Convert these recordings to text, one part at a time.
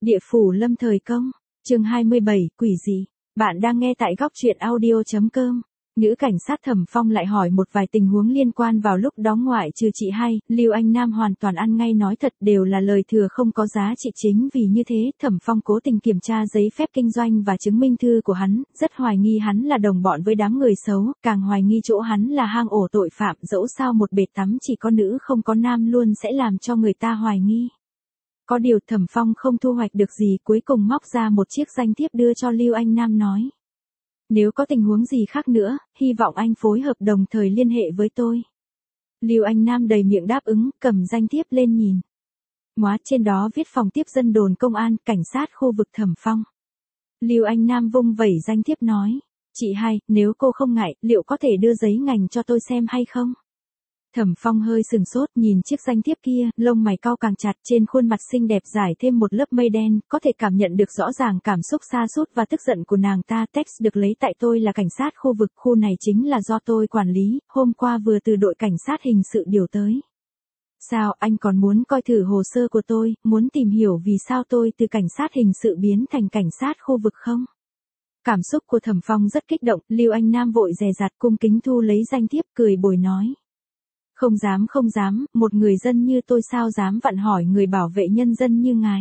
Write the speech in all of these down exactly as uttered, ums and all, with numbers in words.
Địa phủ lâm thời công, chương hai mươi bảy, quỷ gì? Bạn đang nghe tại góc truyện audio chấm com. Nữ cảnh sát Thẩm Phong lại hỏi một vài tình huống liên quan vào lúc đó, ngoại trừ chị hai, Lưu Anh Nam hoàn toàn ăn ngay nói thật, đều là lời thừa không có giá trị. Chính vì như thế, Thẩm Phong cố tình kiểm tra giấy phép kinh doanh và chứng minh thư của hắn, rất hoài nghi hắn là đồng bọn với đám người xấu, càng hoài nghi chỗ hắn là hang ổ tội phạm. Dẫu sao một bể tắm chỉ có nữ không có nam luôn sẽ làm cho người ta hoài nghi. Có điều Thẩm Phong không thu hoạch được gì, cuối cùng móc ra một chiếc danh thiếp đưa cho Lưu Anh Nam nói. Nếu có tình huống gì khác nữa, hy vọng anh phối hợp đồng thời liên hệ với tôi. Lưu Anh Nam đầy miệng đáp ứng, cầm danh thiếp lên nhìn. Móa trên đó viết phòng tiếp dân đồn công an, cảnh sát khu vực Thẩm Phong. Lưu Anh Nam vung vẩy danh thiếp nói. Chị hai, nếu cô không ngại, liệu có thể đưa giấy ngành cho tôi xem hay không? Thẩm Phong hơi sừng sốt nhìn chiếc danh thiếp kia, lông mày cau càng chặt, trên khuôn mặt xinh đẹp rải thêm một lớp mây đen, có thể cảm nhận được rõ ràng cảm xúc sa sút và tức giận của nàng ta. Text được lấy tại tôi là cảnh sát khu vực, khu này chính là do tôi quản lý, hôm qua vừa từ đội cảnh sát hình sự điều tới. Sao, anh còn muốn coi thử hồ sơ của tôi, muốn tìm hiểu vì sao tôi từ cảnh sát hình sự biến thành cảnh sát khu vực không? Cảm xúc của Thẩm Phong rất kích động, Lưu Anh Nam vội dè dặt cung kính thu lấy danh thiếp, cười bồi nói. Không dám không dám, một người dân như tôi sao dám vặn hỏi người bảo vệ nhân dân như ngài.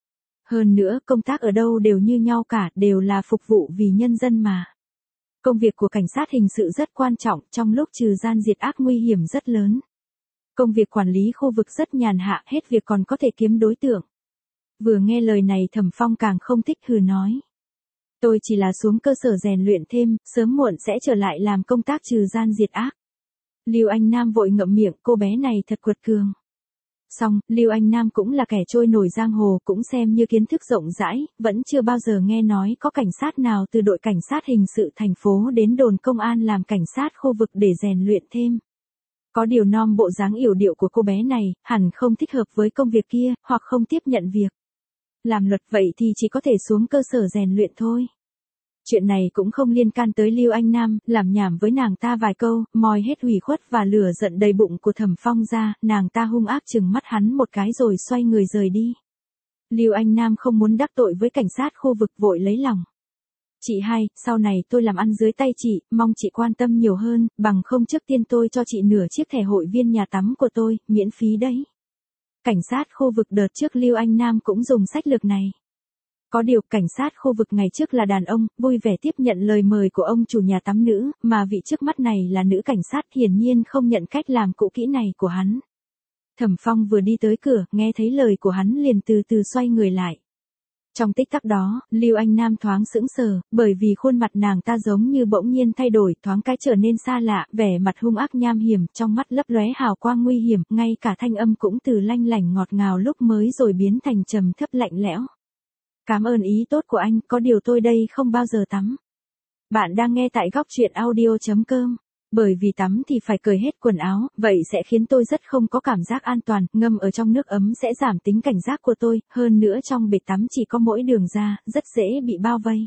Hơn nữa, công tác ở đâu đều như nhau cả, đều là phục vụ vì nhân dân mà. Công việc của cảnh sát hình sự rất quan trọng, trong lúc trừ gian diệt ác nguy hiểm rất lớn. Công việc quản lý khu vực rất nhàn hạ, hết việc còn có thể kiếm đối tượng. Vừa nghe lời này Thẩm Phong càng không thích, hừ nói. Tôi chỉ là xuống cơ sở rèn luyện thêm, sớm muộn sẽ trở lại làm công tác trừ gian diệt ác. Lưu Anh Nam vội ngậm miệng, cô bé này thật quật cường. Xong, Lưu Anh Nam cũng là kẻ trôi nổi giang hồ, cũng xem như kiến thức rộng rãi, vẫn chưa bao giờ nghe nói có cảnh sát nào từ đội cảnh sát hình sự thành phố đến đồn công an làm cảnh sát khu vực để rèn luyện thêm. Có điều nom bộ dáng yểu điệu của cô bé này, hẳn không thích hợp với công việc kia, hoặc không tiếp nhận việc làm luật, vậy thì chỉ có thể xuống cơ sở rèn luyện thôi. Chuyện này cũng không liên can tới Lưu Anh Nam, làm nhảm với nàng ta vài câu, moi hết ủy khuất và lửa giận đầy bụng của Thẩm Phong ra, nàng ta hung ác trừng mắt hắn một cái rồi xoay người rời đi. Lưu Anh Nam không muốn đắc tội với cảnh sát khu vực, vội lấy lòng. Chị hai, sau này tôi làm ăn dưới tay chị, mong chị quan tâm nhiều hơn, bằng không trước tiên tôi cho chị nửa chiếc thẻ hội viên nhà tắm của tôi, miễn phí đấy. Cảnh sát khu vực đợt trước Lưu Anh Nam cũng dùng sách lược này. Có điều, cảnh sát khu vực ngày trước là đàn ông, vui vẻ tiếp nhận lời mời của ông chủ nhà tắm nữ, mà vị trước mắt này là nữ cảnh sát, hiển nhiên không nhận cách làm cũ kỹ này của hắn. Thẩm Phong vừa đi tới cửa, nghe thấy lời của hắn liền từ từ xoay người lại. Trong tích tắc đó, Lưu Anh Nam thoáng sững sờ, bởi vì khuôn mặt nàng ta giống như bỗng nhiên thay đổi, thoáng cái trở nên xa lạ, vẻ mặt hung ác nham hiểm, trong mắt lấp lóe hào quang nguy hiểm, ngay cả thanh âm cũng từ lanh lảnh ngọt ngào lúc mới rồi biến thành trầm thấp lạnh lẽo. Cảm ơn ý tốt của anh, có điều tôi đây không bao giờ tắm. Bạn đang nghe tại góc truyện audio chấm com. Bởi vì tắm thì phải cởi hết quần áo, vậy sẽ khiến tôi rất không có cảm giác an toàn, ngâm ở trong nước ấm sẽ giảm tính cảnh giác của tôi, hơn nữa trong bể tắm chỉ có mỗi đường ra, rất dễ bị bao vây.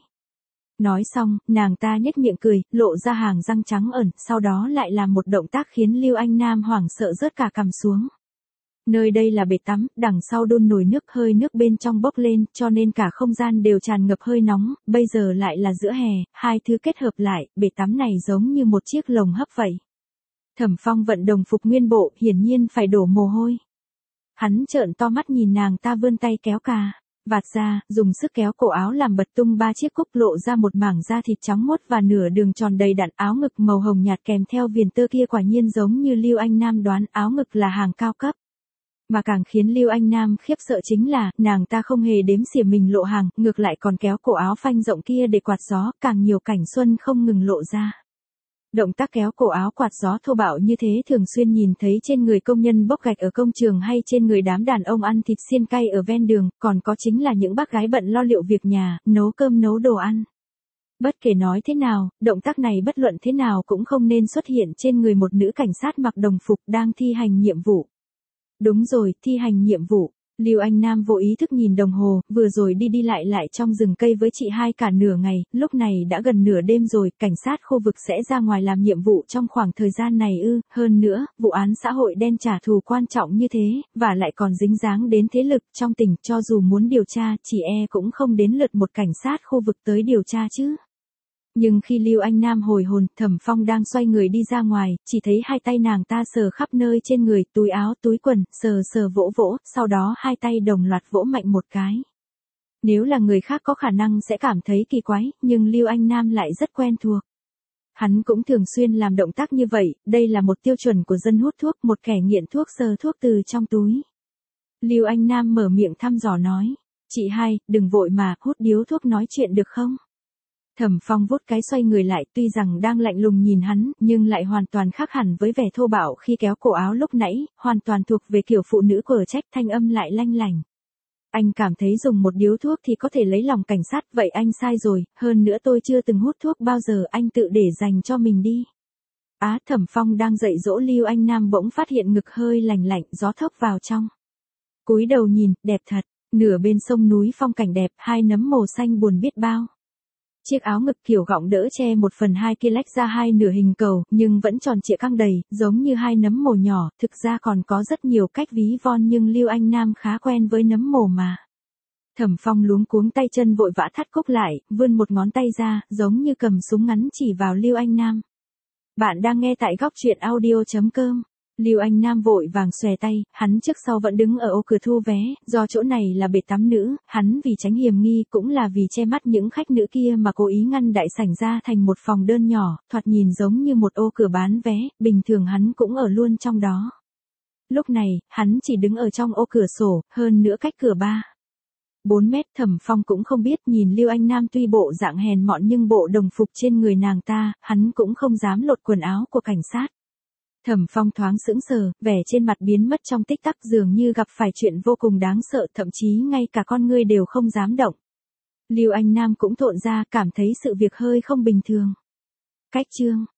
Nói xong, nàng ta nhếch miệng cười, lộ ra hàng răng trắng ẩn, sau đó lại làm một động tác khiến Lưu Anh Nam hoảng sợ rớt cả cằm xuống. Nơi đây là bể tắm, đằng sau đun nồi nước, hơi nước bên trong bốc lên, cho nên cả không gian đều tràn ngập hơi nóng, bây giờ lại là giữa hè, hai thứ kết hợp lại, bể tắm này giống như một chiếc lồng hấp vậy. Thẩm Phong vận đồng phục nguyên bộ, hiển nhiên phải đổ mồ hôi. Hắn trợn to mắt nhìn nàng ta vươn tay kéo cà vạt ra, dùng sức kéo cổ áo làm bật tung ba chiếc cúc, lộ ra một mảng da thịt trắng muốt và nửa đường tròn đầy đặn, áo ngực màu hồng nhạt kèm theo viền tơ kia quả nhiên giống như Lưu Anh Nam đoán, áo ngực là hàng cao cấp. Mà càng khiến Lưu Anh Nam khiếp sợ chính là, nàng ta không hề đếm xỉa mình lộ hàng, ngược lại còn kéo cổ áo phanh rộng kia để quạt gió, càng nhiều cảnh xuân không ngừng lộ ra. Động tác kéo cổ áo quạt gió thô bạo như thế thường xuyên nhìn thấy trên người công nhân bốc gạch ở công trường hay trên người đám đàn ông ăn thịt xiên cay ở ven đường, còn có chính là những bác gái bận lo liệu việc nhà, nấu cơm nấu đồ ăn. Bất kể nói thế nào, động tác này bất luận thế nào cũng không nên xuất hiện trên người một nữ cảnh sát mặc đồng phục đang thi hành nhiệm vụ. Đúng rồi, thi hành nhiệm vụ. Lưu Anh Nam vô ý thức nhìn đồng hồ, vừa rồi đi đi lại lại trong rừng cây với chị hai cả nửa ngày, lúc này đã gần nửa đêm rồi, cảnh sát khu vực sẽ ra ngoài làm nhiệm vụ trong khoảng thời gian này ư, hơn nữa, vụ án xã hội đen trả thù quan trọng như thế, và lại còn dính dáng đến thế lực trong tỉnh, cho dù muốn điều tra, chỉ e cũng không đến lượt một cảnh sát khu vực tới điều tra chứ. Nhưng khi Lưu Anh Nam hồi hồn, Thẩm Phong đang xoay người đi ra ngoài, chỉ thấy hai tay nàng ta sờ khắp nơi trên người, túi áo, túi quần, sờ sờ vỗ vỗ, sau đó hai tay đồng loạt vỗ mạnh một cái. Nếu là người khác có khả năng sẽ cảm thấy kỳ quái, nhưng Lưu Anh Nam lại rất quen thuộc. Hắn cũng thường xuyên làm động tác như vậy, đây là một tiêu chuẩn của dân hút thuốc, một kẻ nghiện thuốc sờ thuốc từ trong túi. Lưu Anh Nam mở miệng thăm dò nói, chị hai, đừng vội mà, hút điếu thuốc nói chuyện được không? Thẩm Phong vuốt cái xoay người lại, tuy rằng đang lạnh lùng nhìn hắn, nhưng lại hoàn toàn khác hẳn với vẻ thô bạo khi kéo cổ áo lúc nãy, hoàn toàn thuộc về kiểu phụ nữ cở trách, thanh âm lại lanh lành. Anh cảm thấy dùng một điếu thuốc thì có thể lấy lòng cảnh sát, vậy anh sai rồi, hơn nữa tôi chưa từng hút thuốc bao giờ, anh tự để dành cho mình đi. Á, Thẩm Phong đang dạy dỗ Lưu Anh Nam bỗng phát hiện ngực hơi lành lạnh, gió thốc vào trong. Cúi đầu nhìn, đẹp thật, nửa bên sông núi phong cảnh đẹp, hai nấm màu xanh buồn biết bao. Chiếc áo ngực kiểu gọng đỡ che một phần hai kia lách ra hai nửa hình cầu, nhưng vẫn tròn trịa căng đầy, giống như hai nấm mồ nhỏ, thực ra còn có rất nhiều cách ví von nhưng Lưu Anh Nam khá quen với nấm mồ mà. Thẩm Phong luống cuống tay chân vội vã thắt cúc lại, vươn một ngón tay ra, giống như cầm súng ngắn chỉ vào Lưu Anh Nam. Bạn đang nghe tại góc truyện audio chấm com. Lưu Anh Nam vội vàng xòe tay, hắn trước sau vẫn đứng ở ô cửa thu vé, do chỗ này là bể tắm nữ, hắn vì tránh hiểm nghi cũng là vì che mắt những khách nữ kia mà cố ý ngăn đại sảnh ra thành một phòng đơn nhỏ, thoạt nhìn giống như một ô cửa bán vé, bình thường hắn cũng ở luôn trong đó. Lúc này, hắn chỉ đứng ở trong ô cửa sổ, hơn nữa cách cửa ba bốn mét. Thẩm Phong cũng không biết, nhìn Lưu Anh Nam tuy bộ dạng hèn mọn nhưng bộ đồng phục trên người nàng ta, hắn cũng không dám lột quần áo của cảnh sát. Thẩm Phong thoáng sững sờ, vẻ trên mặt biến mất trong tích tắc, dường như gặp phải chuyện vô cùng đáng sợ, thậm chí ngay cả con ngươi đều không dám động. Lưu Anh Nam cũng thộn ra, cảm thấy sự việc hơi không bình thường. Cách chương